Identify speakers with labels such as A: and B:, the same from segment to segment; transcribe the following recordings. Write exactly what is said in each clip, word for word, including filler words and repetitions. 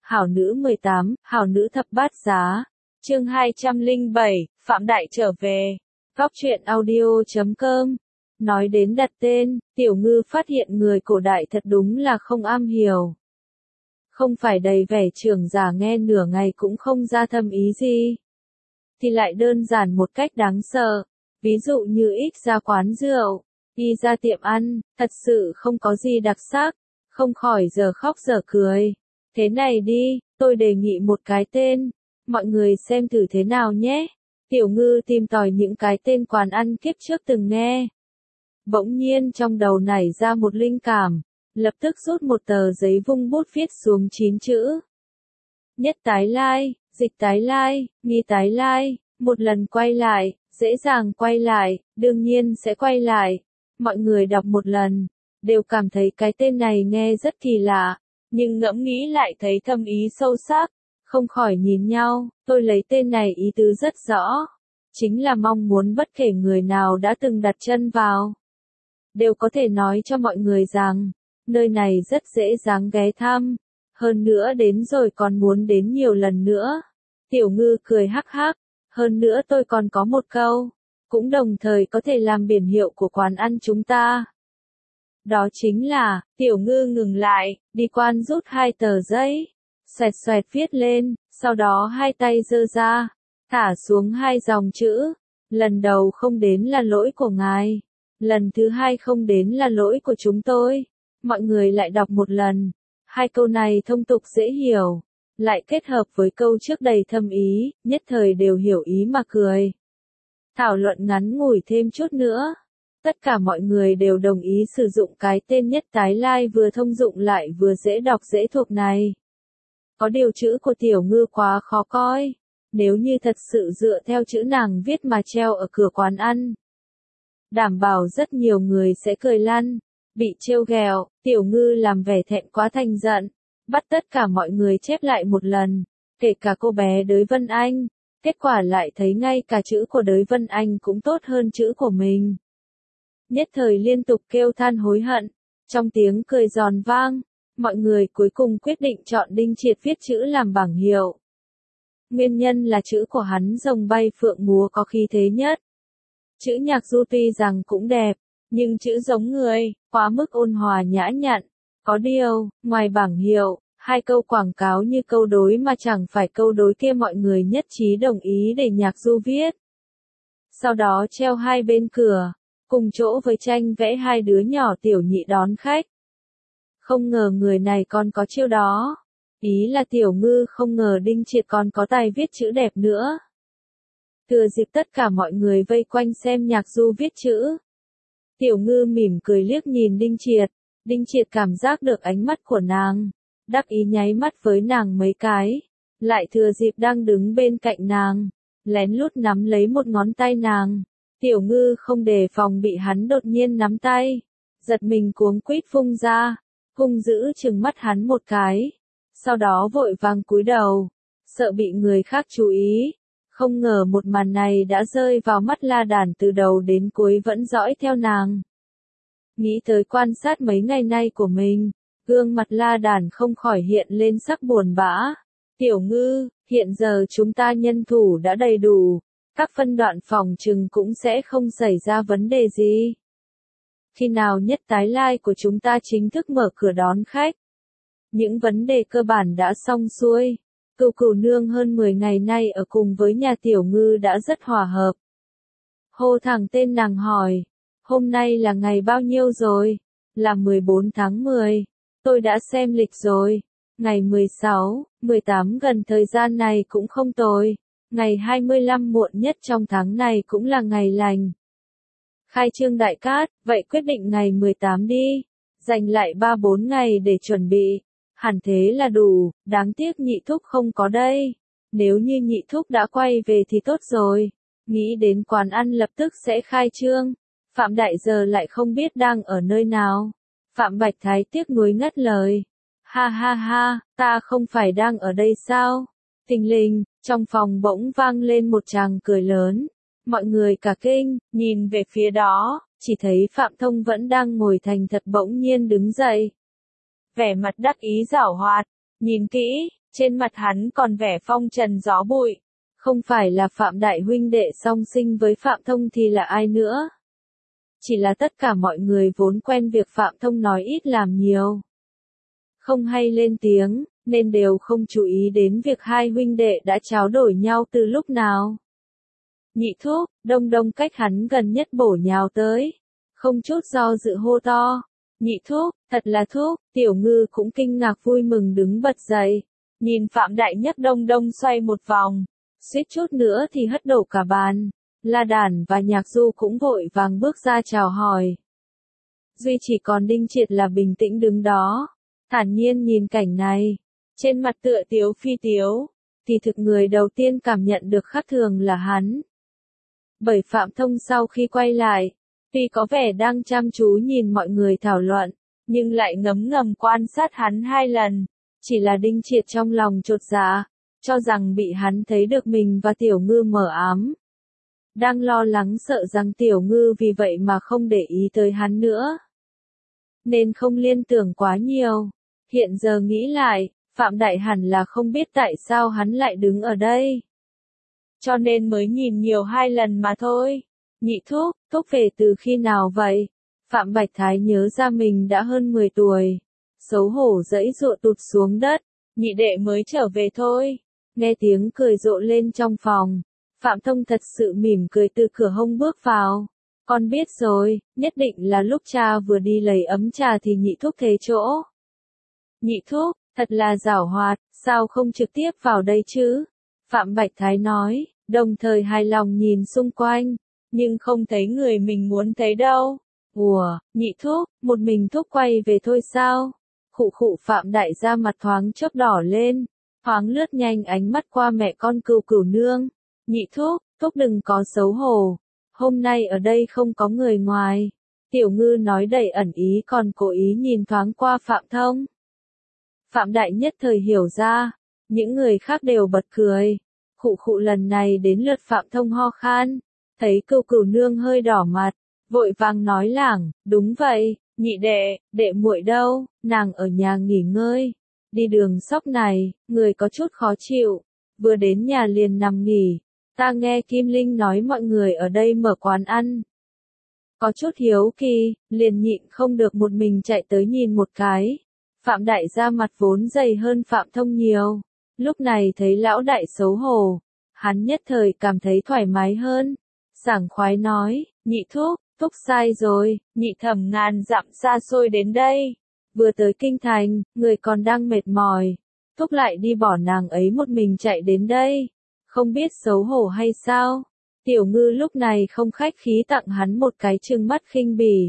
A: Hảo nữ mười tám, hảo nữ thập bát giá. Chương hai trăm lẻ bảy, Phạm Đại trở về. Góc truyện audio chấm com. Nói đến đặt tên, Tiểu Ngư phát hiện người cổ đại thật đúng là không am hiểu. Không phải đầy vẻ trưởng giả nghe nửa ngày cũng không ra thâm ý gì. Thì lại đơn giản một cách đáng sợ. Ví dụ như ít ra quán rượu, đi ra tiệm ăn, thật sự không có gì đặc sắc, không khỏi giờ khóc giờ cười. Thế này đi, tôi đề nghị một cái tên, mọi người xem thử thế nào nhé. Tiểu Ngư tìm tòi những cái tên quán ăn kiếp trước từng nghe. Bỗng nhiên trong đầu nảy ra một linh cảm, lập tức rút một tờ giấy vung bút viết xuống chín chữ. Nhất tái lai, dịch tái lai, nghi tái lai, một lần quay lại, dễ dàng quay lại, đương nhiên sẽ quay lại. Mọi người đọc một lần, đều cảm thấy cái tên này nghe rất kỳ lạ, nhưng ngẫm nghĩ lại thấy thâm ý sâu sắc, không khỏi nhìn nhau. Tôi lấy tên này ý tứ rất rõ, chính là mong muốn bất kể người nào đã từng đặt chân vào, đều có thể nói cho mọi người rằng, nơi này rất dễ dàng ghé thăm, hơn nữa đến rồi còn muốn đến nhiều lần nữa. Tiểu Ngư cười hắc hắc, hơn nữa tôi còn có một câu, cũng đồng thời có thể làm biển hiệu của quán ăn chúng ta. Đó chính là, Tiểu Ngư ngừng lại, đi quan rút hai tờ giấy, xoẹt xoẹt viết lên, sau đó hai tay giơ ra, thả xuống hai dòng chữ. Lần đầu không đến là lỗi của ngài, lần thứ hai không đến là lỗi của chúng tôi. Mọi người lại đọc một lần, hai câu này thông tục dễ hiểu, lại kết hợp với câu trước đầy thâm ý, nhất thời đều hiểu ý mà cười. Thảo luận ngắn ngủi thêm chút nữa, tất cả mọi người đều đồng ý sử dụng cái tên Nhất Tái Lai vừa thông dụng lại vừa dễ đọc dễ thuộc này. Có điều chữ của Tiểu Ngư quá khó coi, nếu như thật sự dựa theo chữ nàng viết mà treo ở cửa quán ăn, đảm bảo rất nhiều người sẽ cười lăn. Bị trêu ghẹo, Tiểu Ngư làm vẻ thẹn quá thành giận, bắt tất cả mọi người chép lại một lần, kể cả cô bé Đới Vân Anh. Kết quả lại thấy ngay cả chữ của Đới Vân Anh cũng tốt hơn chữ của mình. Nhất thời liên tục kêu than hối hận, trong tiếng cười giòn vang, mọi người cuối cùng quyết định chọn Đinh Triệt viết chữ làm bảng hiệu. Nguyên nhân là chữ của hắn rồng bay phượng múa có khí thế nhất. Chữ Nhạc Du tuy rằng cũng đẹp, nhưng chữ giống người, quá mức ôn hòa nhã nhặn. Có điều, ngoài bảng hiệu, hai câu quảng cáo như câu đối mà chẳng phải câu đối kia mọi người nhất trí đồng ý để Nhạc Du viết. Sau đó treo hai bên cửa, cùng chỗ với tranh vẽ hai đứa nhỏ tiểu nhị đón khách. Không ngờ người này còn có chiêu đó. Ý là Tiểu Ngư không ngờ Đinh Triệt còn có tài viết chữ đẹp nữa. Thừa dịp tất cả mọi người vây quanh xem Nhạc Du viết chữ, Tiểu Ngư mỉm cười liếc nhìn Đinh Triệt. Đinh Triệt cảm giác được ánh mắt của nàng, đắc ý nháy mắt với nàng mấy cái, lại thừa dịp đang đứng bên cạnh nàng, lén lút nắm lấy một ngón tay nàng. Tiểu Ngư không đề phòng bị hắn đột nhiên nắm tay, giật mình cuống quýt vung ra, hung dữ trừng mắt hắn một cái, sau đó vội vàng cúi đầu, sợ bị người khác chú ý. Không ngờ một màn này đã rơi vào mắt La Đản từ đầu đến cuối vẫn dõi theo nàng. Nghĩ tới quan sát mấy ngày nay của mình, gương mặt La Đản không khỏi hiện lên sắc buồn bã. Tiểu Ngư, hiện giờ chúng ta nhân thủ đã đầy đủ, các phân đoạn phòng trừng cũng sẽ không xảy ra vấn đề gì. Khi nào Nhất Tái Lai của chúng ta chính thức mở cửa đón khách? Những vấn đề cơ bản đã xong xuôi. Cửu Cửu Nương hơn mười ngày nay ở cùng với nhà Tiểu Ngư đã rất hòa hợp. Hô thẳng tên nàng hỏi, hôm nay là ngày bao nhiêu rồi? Là mười bốn tháng mười. Tôi đã xem lịch rồi. Ngày mười sáu, mười tám gần thời gian này cũng không tồi. Ngày hai mươi lăm muộn nhất trong tháng này cũng là ngày lành. Khai trương đại cát, vậy quyết định ngày mười tám đi. Dành lại ba bốn ngày để chuẩn bị. Hẳn thế là đủ, đáng tiếc Nhị Thúc không có đây. Nếu như Nhị Thúc đã quay về thì tốt rồi. Nghĩ đến quán ăn lập tức sẽ khai trương. Phạm Đại giờ lại không biết đang ở nơi nào. Phạm Bạch Thái tiếc nuối ngắt lời. Ha ha ha, ta không phải đang ở đây sao? Tình lình, trong phòng bỗng vang lên một tràng cười lớn. Mọi người cả kinh, nhìn về phía đó, chỉ thấy Phạm Thông vẫn đang ngồi thành thật bỗng nhiên đứng dậy. Vẻ mặt đắc ý giảo hoạt, nhìn kỹ, trên mặt hắn còn vẻ phong trần gió bụi. Không phải là Phạm đại huynh đệ song sinh với Phạm Thông thì là ai nữa? Chỉ là tất cả mọi người vốn quen việc Phạm Thông nói ít làm nhiều, không hay lên tiếng, nên đều không chú ý đến việc hai huynh đệ đã tráo đổi nhau từ lúc nào. Nhị thúc, Đông Đông cách hắn gần nhất bổ nhào tới, không chút do dự hô to. Nhị thúc, thật là thúc, Tiểu Ngư cũng kinh ngạc vui mừng đứng bật dậy, nhìn Phạm đại nhấc Đông Đông xoay một vòng, suýt chút nữa thì hất đổ cả bàn. La Đản và Nhạc Du cũng vội vàng bước ra chào hỏi. Duy chỉ còn Đinh Triệt là bình tĩnh đứng đó, thản nhiên nhìn cảnh này, trên mặt tựa tiếu phi tiếu, thì thực người đầu tiên cảm nhận được khác thường là hắn. Bởi Phạm Thông sau khi quay lại, tuy có vẻ đang chăm chú nhìn mọi người thảo luận, nhưng lại ngấm ngầm quan sát hắn hai lần, chỉ là Đinh Triệt trong lòng chột dạ, cho rằng bị hắn thấy được mình và Tiểu Ngư mờ ám. Đang lo lắng sợ rằng Tiểu Ngư vì vậy mà không để ý tới hắn nữa, nên không liên tưởng quá nhiều. Hiện giờ nghĩ lại, Phạm Đại hẳn là không biết tại sao hắn lại đứng ở đây, cho nên mới nhìn nhiều hai lần mà thôi. Nhị thúc, thúc về từ khi nào vậy? Phạm Bạch Thái nhớ ra mình đã hơn mười tuổi, xấu hổ giãy giụa tụt xuống đất. Nhị đệ mới trở về thôi. Nghe tiếng cười rộ lên trong phòng, Phạm Thông thật sự mỉm cười từ cửa hông bước vào. Con biết rồi, nhất định là lúc cha vừa đi lấy ấm trà thì nhị thúc thế chỗ. Nhị thúc, thật là giảo hoạt, sao không trực tiếp vào đây chứ? Phạm Bạch Thái nói, đồng thời hài lòng nhìn xung quanh, nhưng không thấy người mình muốn thấy đâu. Ủa, nhị thúc, một mình thúc quay về thôi sao? Khụ khụ Phạm Đại ra mặt thoáng chốc đỏ lên, thoáng lướt nhanh ánh mắt qua mẹ con Cừu Cừu nương. Nhị thúc, thúc đừng có xấu hổ, hôm nay ở đây không có người ngoài. Tiểu Ngư nói đầy ẩn ý còn cố ý nhìn thoáng qua Phạm Thông. Phạm Đại nhất thời hiểu ra, những người khác đều bật cười. Khụ khụ lần này đến lượt Phạm Thông ho khan, thấy Cừu Cừu nương hơi đỏ mặt, vội vàng nói lảng, đúng vậy, nhị đệ, đệ muội đâu, nàng ở nhà nghỉ ngơi. Đi đường sóc này, người có chút khó chịu, vừa đến nhà liền nằm nghỉ. Ta nghe Kim Linh nói mọi người ở đây mở quán ăn. Có chút hiếu kỳ, liền nhịn không được một mình chạy tới nhìn một cái. Phạm Đại ra mặt vốn dày hơn Phạm Thông nhiều. Lúc này thấy lão đại xấu hổ, hắn nhất thời cảm thấy thoải mái hơn. Sảng khoái nói, nhị thúc, thúc sai rồi, nhị thẩm ngàn dặm xa xôi đến đây. Vừa tới kinh thành, người còn đang mệt mỏi. Thúc lại đi bỏ nàng ấy một mình chạy đến đây. Không biết xấu hổ hay sao? Tiểu Ngư lúc này không khách khí tặng hắn một cái trừng mắt khinh bỉ.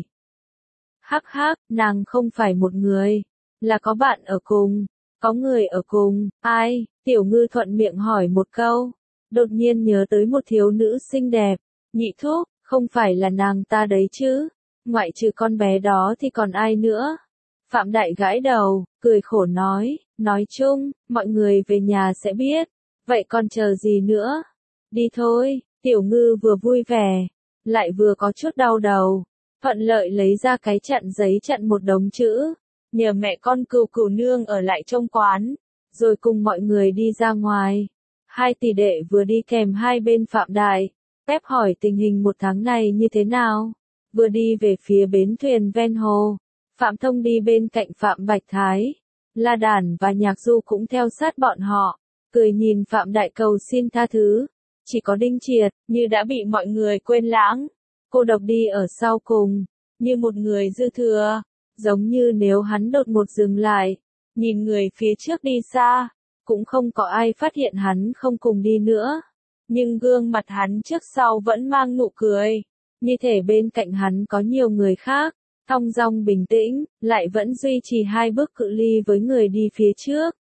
A: Hắc hắc, nàng không phải một người, là có bạn ở cùng, có người ở cùng, ai? Tiểu Ngư thuận miệng hỏi một câu, đột nhiên nhớ tới một thiếu nữ xinh đẹp. Nhị thúc, không phải là nàng ta đấy chứ? Ngoại trừ con bé đó thì còn ai nữa? Phạm Đại gãi đầu, cười khổ nói, nói chung, mọi người về nhà sẽ biết. Vậy còn chờ gì nữa? Đi thôi. Tiểu Ngư vừa vui vẻ, lại vừa có chút đau đầu. Thuận lợi lấy ra cái chặn giấy chặn một đống chữ, nhờ mẹ con Cừu Cừu nương ở lại trong quán, rồi cùng mọi người đi ra ngoài. Hai tỷ đệ vừa đi kèm hai bên Phạm Đại, phép hỏi tình hình một tháng này như thế nào. Vừa đi về phía bến thuyền ven hồ, Phạm Thông đi bên cạnh Phạm Bạch Thái, La Đản và Nhạc Du cũng theo sát bọn họ, cười nhìn Phạm Đại cầu xin tha thứ. Chỉ có Đinh Triệt, như đã bị mọi người quên lãng, cô độc đi ở sau cùng, như một người dư thừa, giống như nếu hắn đột ngột dừng lại, nhìn người phía trước đi xa, cũng không có ai phát hiện hắn không cùng đi nữa. Nhưng gương mặt hắn trước sau vẫn mang nụ cười, như thể bên cạnh hắn có nhiều người khác, thong dong bình tĩnh, lại vẫn duy trì hai bước cự ly với người đi phía trước.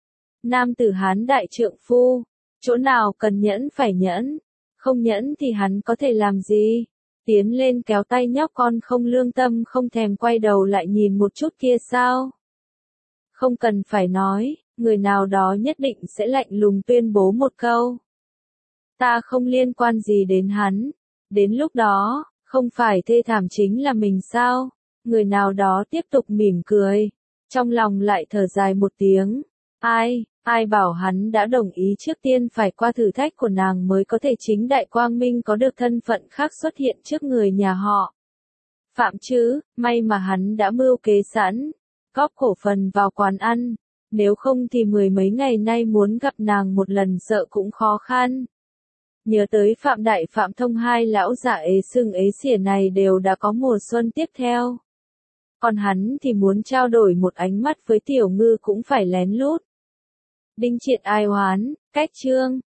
A: Nam tử Hán đại trượng phu. Chỗ nào cần nhẫn phải nhẫn, không nhẫn thì hắn có thể làm gì? Tiến lên kéo tay nhóc con không lương tâm không thèm quay đầu lại nhìn một chút kia sao? Không cần phải nói, người nào đó nhất định sẽ lạnh lùng tuyên bố một câu. Ta không liên quan gì đến hắn. Đến lúc đó, không phải thê thảm chính là mình sao? Người nào đó tiếp tục mỉm cười, trong lòng lại thở dài một tiếng. Ai, Ai bảo hắn đã đồng ý trước tiên phải qua thử thách của nàng mới có thể chính đại quang minh có được thân phận khác xuất hiện trước người nhà họ. Phạm chứ, may mà hắn đã mưu kế sẵn, góp cổ phần vào quán ăn, nếu không thì mười mấy ngày nay muốn gặp nàng một lần sợ cũng khó khăn. Nhớ tới Phạm Đại Phạm Thông hai lão già ế sưng ế xỉa này đều đã có mùa xuân tiếp theo. Còn hắn thì muốn trao đổi một ánh mắt với Tiểu Ngư cũng phải lén lút. Đinh Triệt ai oán, cách chương.